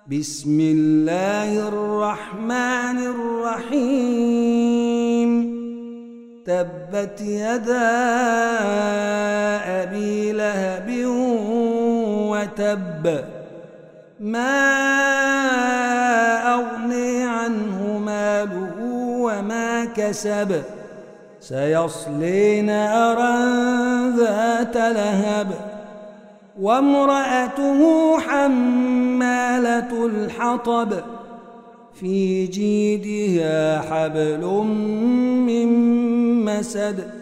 بسم الله الرحمن الرحيم تبت يدا أبي لهب وتب ما أغني عنه ماله وما كسب سيصلي نارا ذات لهب وامرأته حمالة الحطب في جيدها حبل من مسد